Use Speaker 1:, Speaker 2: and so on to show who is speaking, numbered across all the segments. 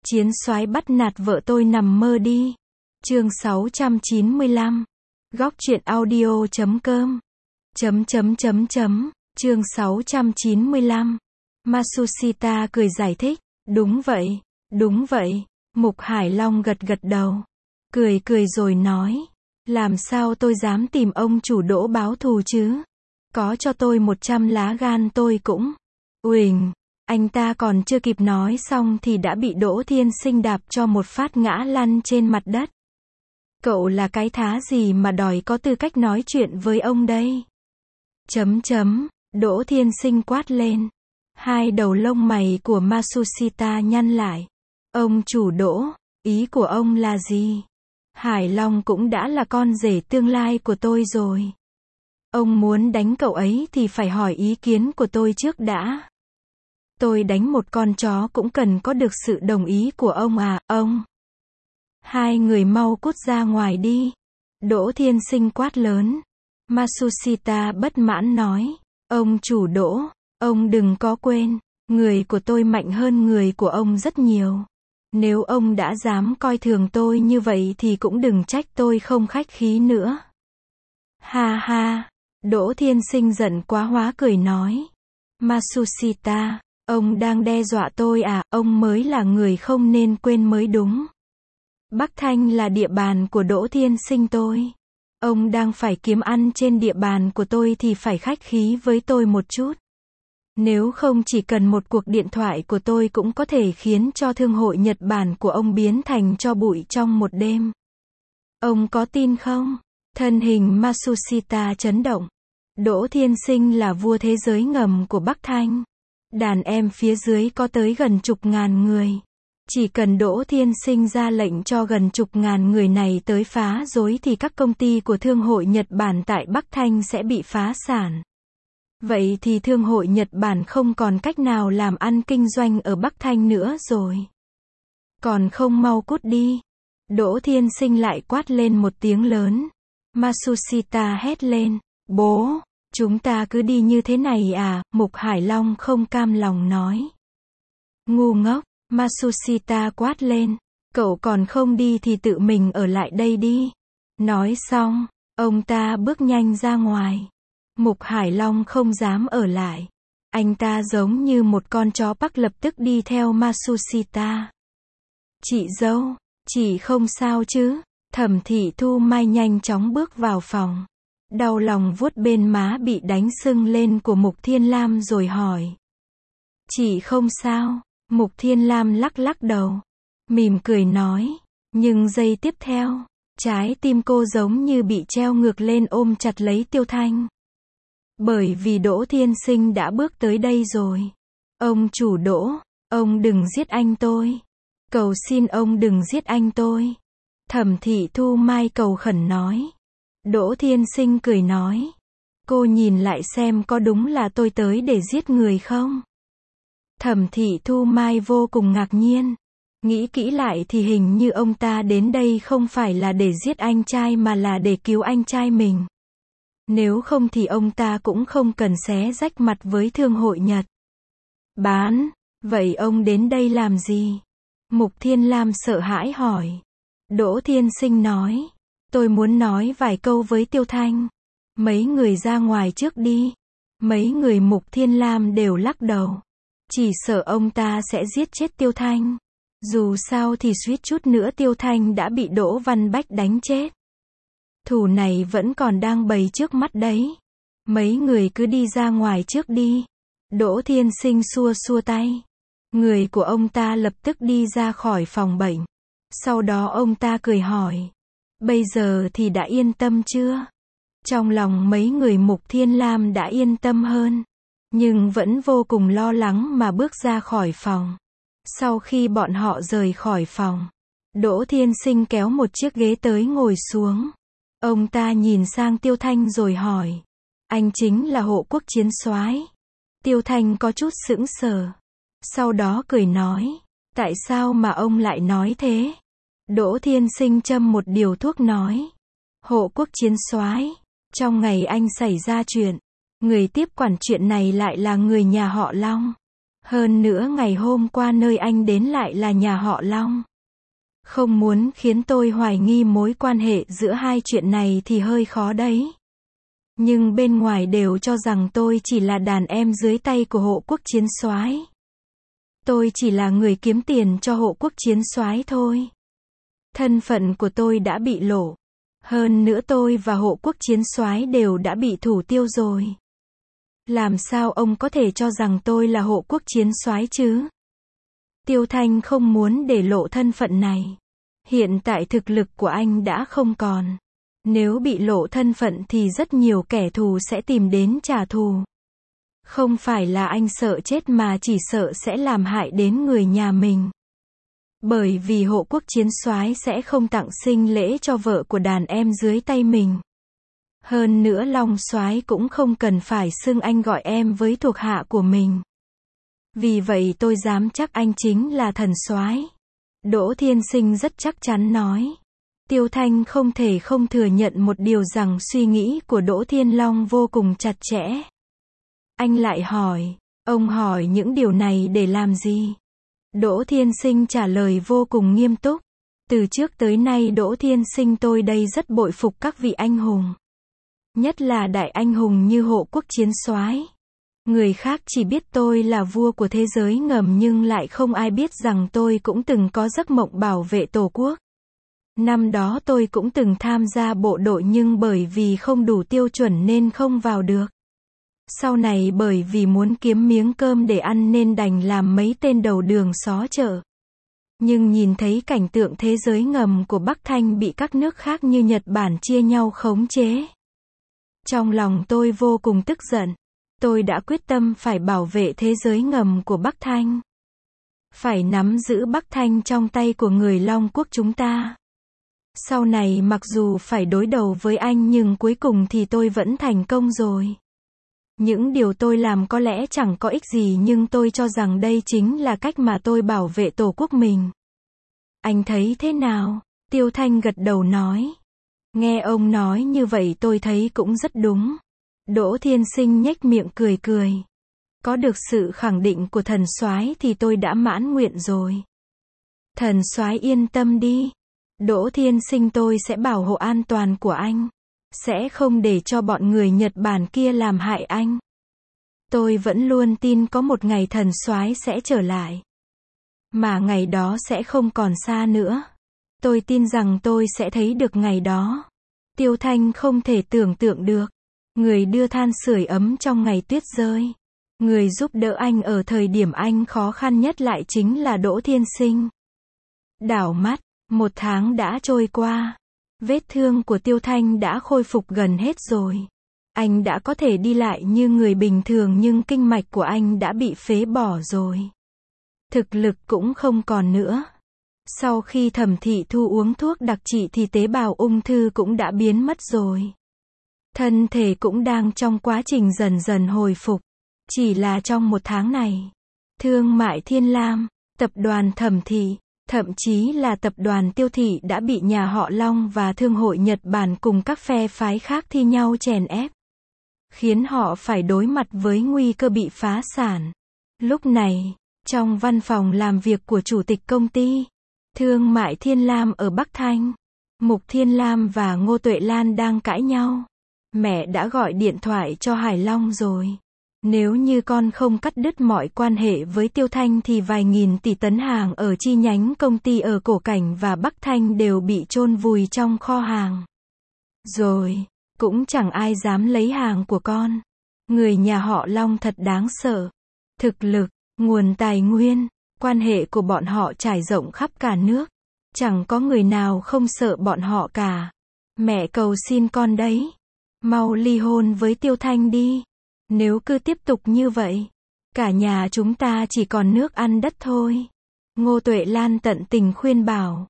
Speaker 1: Chiến soái bắt nạt vợ tôi nằm mơ đi. Chương 695. Góc truyện audio.com. Chương 695. Matsushita cười giải thích. Đúng vậy. Mục Hải Long gật gật đầu. Cười rồi nói. Làm sao tôi dám tìm ông chủ Đỗ báo thù chứ? Có cho tôi 100 lá gan tôi cũng. Uỳnh. Anh ta còn chưa kịp nói xong thì đã bị Đỗ Thiên Sinh đạp cho một phát ngã lăn trên mặt đất. Cậu là cái thá gì mà đòi có tư cách nói chuyện với ông đây? Đỗ Thiên Sinh quát lên. Hai đầu lông mày của Matsushita nhăn lại. Ông chủ Đỗ, ý của ông là gì? Hải Long cũng đã là con rể tương lai của tôi rồi. Ông muốn đánh cậu ấy thì phải hỏi ý kiến của tôi trước đã. Tôi đánh một con chó cũng cần có được sự đồng ý của ông à, ông. Hai người mau cút ra ngoài đi. Đỗ Thiên Sinh quát lớn. Matsushita bất mãn nói. Ông chủ Đỗ, ông đừng có quên, người của tôi mạnh hơn người của ông rất nhiều. Nếu ông đã dám coi thường tôi như vậy thì cũng đừng trách tôi không khách khí nữa. Ha ha, Đỗ Thiên Sinh giận quá hóa cười nói. Matsushita, ông đang đe dọa tôi à, ông mới là người không nên quên mới đúng. Bắc Thanh là địa bàn của Đỗ Thiên Sinh tôi. Ông đang phải kiếm ăn trên địa bàn của tôi thì phải khách khí với tôi một chút. Nếu không chỉ cần một cuộc điện thoại của tôi cũng có thể khiến cho thương hội Nhật Bản của ông biến thành tro bụi trong một đêm. Ông có tin không? Thân hình Matsushita chấn động. Đỗ Thiên Sinh là vua thế giới ngầm của Bắc Thanh. Đàn em phía dưới có tới gần chục ngàn người. Chỉ cần Đỗ Thiên Sinh ra lệnh cho gần chục ngàn người này tới phá rối thì các công ty của Thương hội Nhật Bản tại Bắc Thanh sẽ bị phá sản. Vậy thì Thương hội Nhật Bản không còn cách nào làm ăn kinh doanh ở Bắc Thanh nữa rồi. Còn không mau cút đi. Đỗ Thiên Sinh lại quát lên một tiếng lớn. Matsushita hét lên. Bố, chúng ta cứ đi như thế này à? Mục Hải Long không cam lòng nói. Ngu ngốc. Matsushita quát lên. Cậu còn không đi thì tự mình ở lại đây đi. Nói xong, ông ta bước nhanh ra ngoài. Mục Hải Long không dám ở lại. Anh ta giống như một con chó Bắc lập tức đi theo Matsushita. Chị dâu, chị không sao chứ? Thẩm Thị Thu Mai nhanh chóng bước vào phòng. Đau lòng vuốt bên má bị đánh sưng lên của Mục Thiên Lam rồi hỏi. Chị không sao. Mục Thiên Lam lắc đầu. Mỉm cười nói. Nhưng giây tiếp theo, trái tim cô giống như bị treo ngược lên ôm chặt lấy Tiêu Thanh. Bởi vì Đỗ Thiên Sinh đã bước tới đây rồi. Ông chủ Đỗ, ông đừng giết anh tôi. Cầu xin ông đừng giết anh tôi. Thẩm Thị Thu Mai cầu khẩn nói. Đỗ Thiên Sinh cười nói. Cô nhìn lại xem có đúng là tôi tới để giết người không? Thẩm Thị Thu Mai vô cùng ngạc nhiên. Nghĩ kỹ lại thì hình như ông ta đến đây không phải là để giết anh trai mà là để cứu anh trai mình. Nếu không thì ông ta cũng không cần xé rách mặt với Thương hội Nhật Bản. Vậy ông đến đây làm gì? Mục Thiên Lam sợ hãi hỏi. Đỗ Thiên Sinh nói. Tôi muốn nói vài câu với Tiêu Thanh. Mấy người ra ngoài trước đi. Mấy người Mục Thiên Lam đều lắc đầu. Chỉ sợ ông ta sẽ giết chết Tiêu Thanh. Dù sao thì suýt chút nữa Tiêu Thanh đã bị Đỗ Văn Bách đánh chết. Thù này vẫn còn đang bày trước mắt đấy. Mấy người cứ đi ra ngoài trước đi. Đỗ Thiên Sinh xua tay. Người của ông ta lập tức đi ra khỏi phòng bệnh. Sau đó ông ta cười hỏi. Bây giờ thì đã yên tâm chưa? Trong lòng mấy người Mục Thiên Lam đã yên tâm hơn. Nhưng vẫn vô cùng lo lắng mà bước ra khỏi phòng. Sau khi bọn họ rời khỏi phòng, Đỗ Thiên Sinh kéo một chiếc ghế tới ngồi xuống. Ông ta nhìn sang Tiêu Thanh rồi hỏi. Anh chính là hộ quốc chiến soái? Tiêu Thanh có chút sững sờ. Sau đó cười nói. Tại sao mà ông lại nói thế? Đỗ Thiên Sinh châm một điều thuốc nói. Hộ quốc chiến soái, trong ngày anh xảy ra chuyện, người tiếp quản chuyện này lại là người nhà họ Long. Hơn nữa ngày hôm qua nơi anh đến lại là nhà họ Long. Không muốn khiến tôi hoài nghi mối quan hệ giữa hai chuyện này thì hơi khó đấy. Nhưng bên ngoài đều cho rằng tôi chỉ là đàn em dưới tay của hộ quốc chiến soái. Tôi chỉ là người kiếm tiền cho hộ quốc chiến soái thôi. Thân phận của tôi đã bị lộ. Hơn nữa tôi và hộ quốc chiến soái đều đã bị thủ tiêu rồi. Làm sao ông có thể cho rằng tôi là hộ quốc chiến soái chứ? Tiêu Thanh không muốn để lộ thân phận này. Hiện tại thực lực của anh đã không còn. Nếu bị lộ thân phận thì rất nhiều kẻ thù sẽ tìm đến trả thù. Không phải là anh sợ chết mà chỉ sợ sẽ làm hại đến người nhà mình. Bởi vì hộ quốc chiến soái sẽ không tặng sinh lễ cho vợ của đàn em dưới tay mình. Hơn nữa Long soái cũng không cần phải xưng anh gọi em với thuộc hạ của mình. Vì vậy tôi dám chắc anh chính là thần soái. Đỗ Thiên Sinh rất chắc chắn nói. Tiêu Thanh không thể không thừa nhận một điều rằng suy nghĩ của Đỗ Thiên Long vô cùng chặt chẽ. Anh lại hỏi, ông hỏi những điều này để làm gì? Đỗ Thiên Sinh trả lời vô cùng nghiêm túc. Từ trước tới nay Đỗ Thiên Sinh tôi đây rất bội phục các vị anh hùng. Nhất là đại anh hùng như hộ quốc chiến soái. Người khác chỉ biết tôi là vua của thế giới ngầm nhưng lại không ai biết rằng tôi cũng từng có giấc mộng bảo vệ Tổ quốc. Năm đó tôi cũng từng tham gia bộ đội nhưng bởi vì không đủ tiêu chuẩn nên không vào được. Sau này bởi vì muốn kiếm miếng cơm để ăn nên đành làm mấy tên đầu đường xó chợ. Nhưng nhìn thấy cảnh tượng thế giới ngầm của Bắc Thanh bị các nước khác như Nhật Bản chia nhau khống chế. Trong lòng tôi vô cùng tức giận. Tôi đã quyết tâm phải bảo vệ thế giới ngầm của Bắc Thanh. Phải nắm giữ Bắc Thanh trong tay của người Long quốc chúng ta. Sau này mặc dù phải đối đầu với anh nhưng cuối cùng thì tôi vẫn thành công rồi. Những điều tôi làm có lẽ chẳng có ích gì nhưng tôi cho rằng đây chính là cách mà tôi bảo vệ Tổ quốc mình. Anh thấy thế nào? Tiêu Thanh gật đầu nói. Nghe ông nói như vậy tôi thấy cũng rất đúng. Đỗ Thiên Sinh nhếch miệng cười cười. Có được sự khẳng định của thần soái thì tôi đã mãn nguyện rồi. Thần soái yên tâm đi. Đỗ Thiên Sinh tôi sẽ bảo hộ an toàn của anh. Sẽ không để cho bọn người Nhật Bản kia làm hại anh. Tôi vẫn luôn tin có một ngày thần soái sẽ trở lại. Mà ngày đó sẽ không còn xa nữa. Tôi tin rằng tôi sẽ thấy được ngày đó. Tiêu Thanh không thể tưởng tượng được. Người đưa than sưởi ấm trong ngày tuyết rơi. Người giúp đỡ anh ở thời điểm anh khó khăn nhất lại chính là Đỗ Thiên Sinh. Đảo mắt, 1 tháng đã trôi qua. Vết thương của Tiêu Thanh đã khôi phục gần hết rồi. Anh đã có thể đi lại như người bình thường nhưng kinh mạch của anh đã bị phế bỏ rồi. Thực lực cũng không còn nữa. Sau khi Thẩm Thị Thu uống thuốc đặc trị thì tế bào ung thư cũng đã biến mất rồi. Thân thể cũng đang trong quá trình dần dần hồi phục. Chỉ là trong 1 tháng này, Thương mại Thiên Lam, tập đoàn Thẩm Thị, thậm chí là tập đoàn Tiêu Thị đã bị nhà họ Long và Thương hội Nhật Bản cùng các phe phái khác thi nhau chèn ép. Khiến họ phải đối mặt với nguy cơ bị phá sản. Lúc này, trong văn phòng làm việc của chủ tịch công ty Thương mại Thiên Lam ở Bắc Thanh, Mục Thiên Lam và Ngô Tuệ Lan đang cãi nhau. Mẹ đã gọi điện thoại cho Hải Long rồi. Nếu như con không cắt đứt mọi quan hệ với Tiêu Thanh thì vài nghìn tỷ tấn hàng ở chi nhánh công ty ở Cổ Cảnh và Bắc Thanh đều bị chôn vùi trong kho hàng. Rồi, cũng chẳng ai dám lấy hàng của con. Người nhà họ Long thật đáng sợ. Thực lực, nguồn tài nguyên, quan hệ của bọn họ trải rộng khắp cả nước. Chẳng có người nào không sợ bọn họ cả. Mẹ cầu xin con đấy. Mau ly hôn với Tiêu Thanh đi. Nếu cứ tiếp tục như vậy, cả nhà chúng ta chỉ còn nước ăn đất thôi. Ngô Tuệ Lan tận tình khuyên bảo.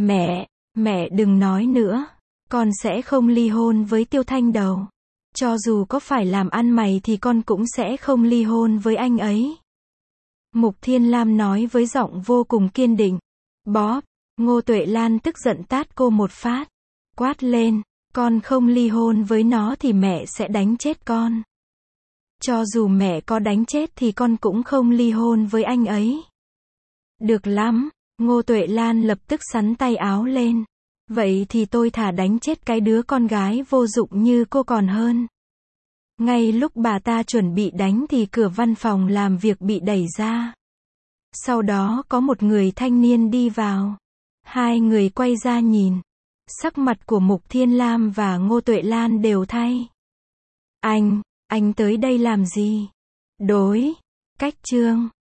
Speaker 1: Mẹ đừng nói nữa. Con sẽ không ly hôn với Tiêu Thanh đâu. Cho dù có phải làm ăn mày thì con cũng sẽ không ly hôn với anh ấy. Mục Thiên Lam nói với giọng vô cùng kiên định. Bóp, Ngô Tuệ Lan tức giận tát cô một phát. Quát lên, con không ly hôn với nó thì mẹ sẽ đánh chết con. Cho dù mẹ có đánh chết thì con cũng không ly hôn với anh ấy. Được lắm, Ngô Tuệ Lan lập tức xắn tay áo lên. Vậy thì tôi thà đánh chết cái đứa con gái vô dụng như cô còn hơn. Ngay lúc bà ta chuẩn bị đánh thì cửa văn phòng làm việc bị đẩy ra. Sau đó có một người thanh niên đi vào. Hai người quay ra nhìn. Sắc mặt của Mục Thiên Lam và Ngô Tuệ Lan đều thay. Anh tới đây làm gì? Đối, cách Trương.